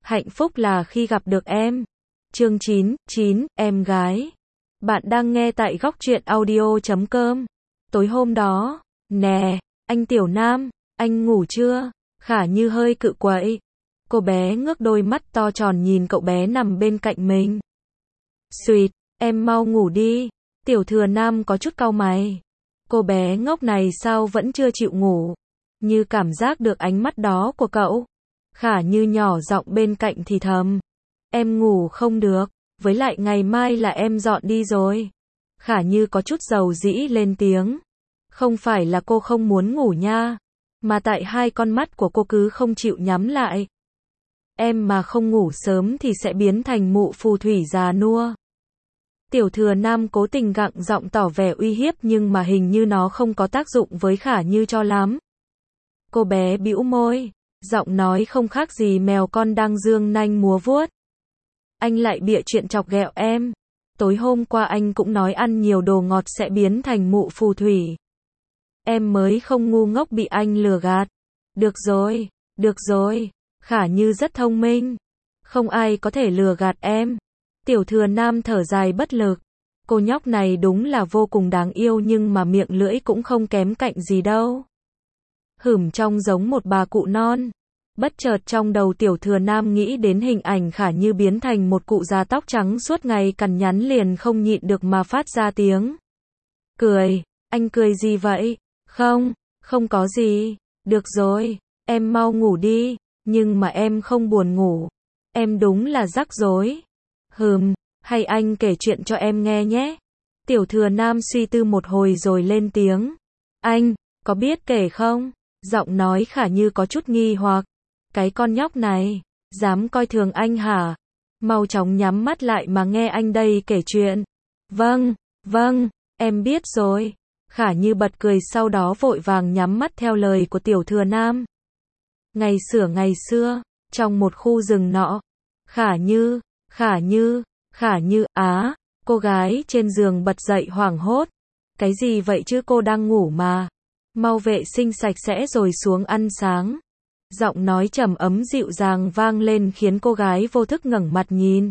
hạnh phúc là khi gặp được em. Chương 9, em gái. Bạn đang nghe tại góc truyện audio.com. Tối hôm đó, nè, anh Tiểu Nam, anh ngủ chưa? Khả Như hơi cự quậy. Cô bé ngước đôi mắt to tròn nhìn cậu bé nằm bên cạnh mình. Xuyệt, em mau ngủ đi. Tiểu Thừa Nam có chút cau mày. Cô bé ngốc này sao vẫn chưa chịu ngủ? Như cảm giác được ánh mắt đó của cậu. Khả Như nhỏ giọng bên cạnh thì thầm. Em ngủ không được, với lại ngày mai là em dọn đi rồi. Khả Như có chút dầu dĩ lên tiếng. Không phải là cô không muốn ngủ nha, mà tại hai con mắt của cô cứ không chịu nhắm lại. Em mà không ngủ sớm thì sẽ biến thành mụ phù thủy già nua. Tiểu Thừa Nam cố tình gặng giọng tỏ vẻ uy hiếp nhưng mà hình như nó không có tác dụng với Khả Như cho lắm. Cô bé bĩu môi, giọng nói không khác gì mèo con đang dương nanh múa vuốt. Anh lại bịa chuyện chọc ghẹo em. Tối hôm qua anh cũng nói ăn nhiều đồ ngọt sẽ biến thành mụ phù thủy. Em mới không ngu ngốc bị anh lừa gạt. Được rồi, Khả Như rất thông minh. Không ai có thể lừa gạt em. Tiểu Thừa Nam thở dài bất lực. Cô nhóc này đúng là vô cùng đáng yêu nhưng mà miệng lưỡi cũng không kém cạnh gì đâu. Trông giống một bà cụ non. Bất chợt trong đầu Tiểu Thừa Nam nghĩ đến hình ảnh Khả Như biến thành một cụ già tóc trắng suốt ngày cằn nhắn liền không nhịn được mà phát ra tiếng. Cười, anh cười gì vậy? Không có gì. Được rồi, em mau ngủ đi, nhưng mà em không buồn ngủ. Em đúng là rắc rối. Hay anh kể chuyện cho em nghe nhé. Tiểu Thừa Nam suy tư một hồi rồi lên tiếng. Anh, có biết kể không? Giọng nói Khả Như có chút nghi hoặc. Cái con nhóc này, dám coi thường anh hả? Mau chóng nhắm mắt lại mà nghe anh đây kể chuyện. Vâng, em biết rồi. Khả Như bật cười sau đó vội vàng nhắm mắt theo lời của Tiểu Thừa Nam. Ngày xưa, trong một khu rừng nọ, Khả Như, cô gái trên giường bật dậy hoảng hốt. Cái gì vậy chứ, cô đang ngủ mà. Mau vệ sinh sạch sẽ rồi xuống ăn sáng. Giọng nói trầm ấm dịu dàng vang lên khiến cô gái vô thức ngẩng mặt nhìn.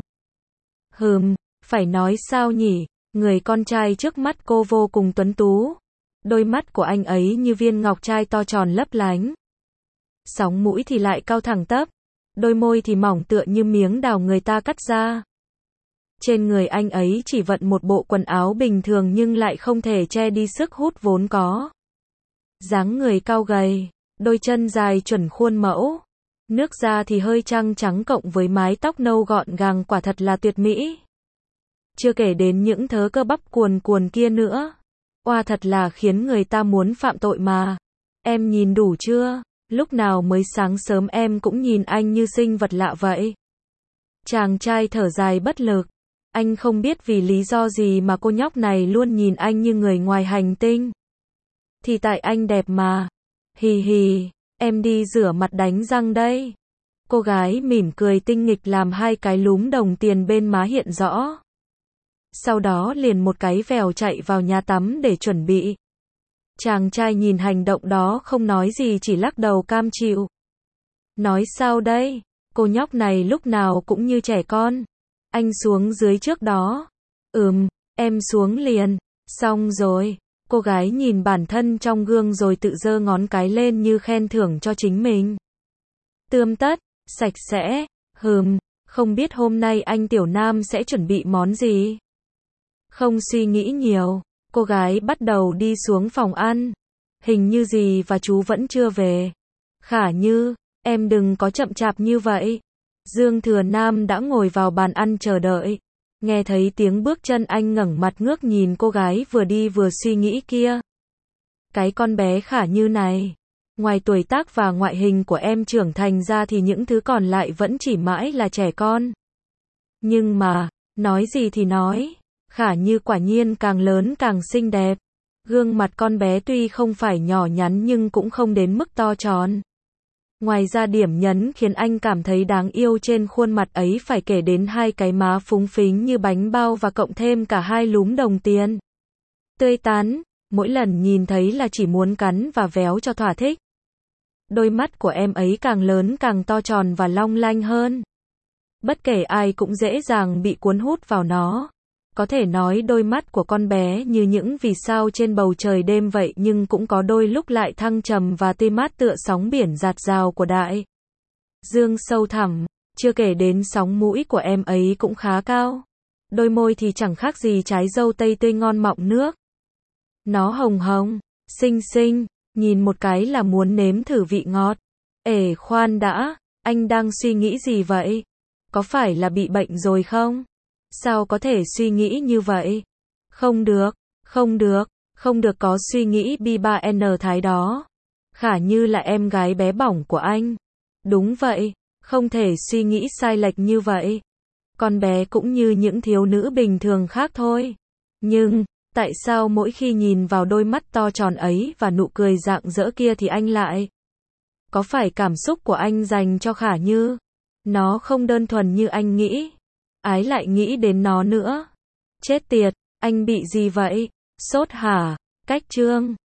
Phải nói sao nhỉ, người con trai trước mắt cô vô cùng tuấn tú. Đôi mắt của anh ấy như viên ngọc trai to tròn lấp lánh. Sóng mũi thì lại cao thẳng tắp. Đôi môi thì mỏng tựa như miếng đào người ta cắt ra. Trên người anh ấy chỉ vận một bộ quần áo bình thường nhưng lại không thể che đi sức hút vốn có. Dáng người cao gầy, đôi chân dài chuẩn khuôn mẫu. Nước da thì hơi trắng cộng với mái tóc nâu gọn gàng quả thật là tuyệt mỹ. Chưa kể đến những thớ cơ bắp cuồn kia nữa. Oa thật là khiến người ta muốn phạm tội mà. Em nhìn đủ chưa? Lúc nào mới sáng sớm em cũng nhìn anh như sinh vật lạ vậy. Chàng trai thở dài bất lực. Anh không biết vì lý do gì mà cô nhóc này luôn nhìn anh như người ngoài hành tinh. Thì tại anh đẹp mà. Hì, em đi rửa mặt đánh răng đây. Cô gái mỉm cười tinh nghịch làm hai cái lúm đồng tiền bên má hiện rõ. Sau đó liền một cái vèo chạy vào nhà tắm để chuẩn bị. Chàng trai nhìn hành động đó không nói gì chỉ lắc đầu cam chịu. Nói sao đây? Cô nhóc này lúc nào cũng như trẻ con. Anh xuống dưới trước đó. Em xuống liền. Xong rồi. Cô gái nhìn bản thân trong gương rồi tự giơ ngón cái lên như khen thưởng cho chính mình. Tươm tất, sạch sẽ. Không biết hôm nay anh Tiểu Nam sẽ chuẩn bị món gì? Không suy nghĩ nhiều, cô gái bắt đầu đi xuống phòng ăn. Hình như dì và chú vẫn chưa về. Khả Như, em đừng có chậm chạp như vậy. Dương Thừa Nam đã ngồi vào bàn ăn chờ đợi. Nghe thấy tiếng bước chân anh ngẩng mặt ngước nhìn cô gái vừa đi vừa suy nghĩ kia. Cái con bé Khả Như này, ngoài tuổi tác và ngoại hình của em trưởng thành ra thì những thứ còn lại vẫn chỉ mãi là trẻ con. Nhưng mà, nói gì thì nói, Khả Như quả nhiên càng lớn càng xinh đẹp. Gương mặt con bé tuy không phải nhỏ nhắn nhưng cũng không đến mức to tròn. Ngoài ra điểm nhấn khiến anh cảm thấy đáng yêu trên khuôn mặt ấy phải kể đến hai cái má phúng phính như bánh bao và cộng thêm cả hai lúm đồng tiền. Tươi tắn, mỗi lần nhìn thấy là chỉ muốn cắn và véo cho thỏa thích. Đôi mắt của em ấy càng lớn càng to tròn và long lanh hơn. Bất kể ai cũng dễ dàng bị cuốn hút vào nó. Có thể nói đôi mắt của con bé như những vì sao trên bầu trời đêm vậy, nhưng cũng có đôi lúc lại thăng trầm và tươi mát tựa sóng biển dạt dào của đại dương sâu thẳm. Chưa kể đến sóng mũi của em ấy cũng khá cao. Đôi môi thì chẳng khác gì trái dâu tây tươi ngon mọng nước. Nó hồng hồng, xinh xinh, nhìn một cái là muốn nếm thử vị ngọt. Ể khoan đã, anh đang suy nghĩ gì vậy? Có phải là bị bệnh rồi không? Sao có thể suy nghĩ như vậy? Không được, không được, không được có suy nghĩ bi-ba-n thái đó. Khả Như là em gái bé bỏng của anh. Đúng vậy, không thể suy nghĩ sai lệch như vậy. Con bé cũng như những thiếu nữ bình thường khác thôi. Nhưng, tại sao mỗi khi nhìn vào đôi mắt to tròn ấy và nụ cười rạng rỡ kia thì anh lại... Có phải cảm xúc của anh dành cho Khả Như? Nó không đơn thuần như anh nghĩ. Ái lại nghĩ đến nó nữa. Chết tiệt, anh bị gì vậy? Sốt hả? Cách Trương.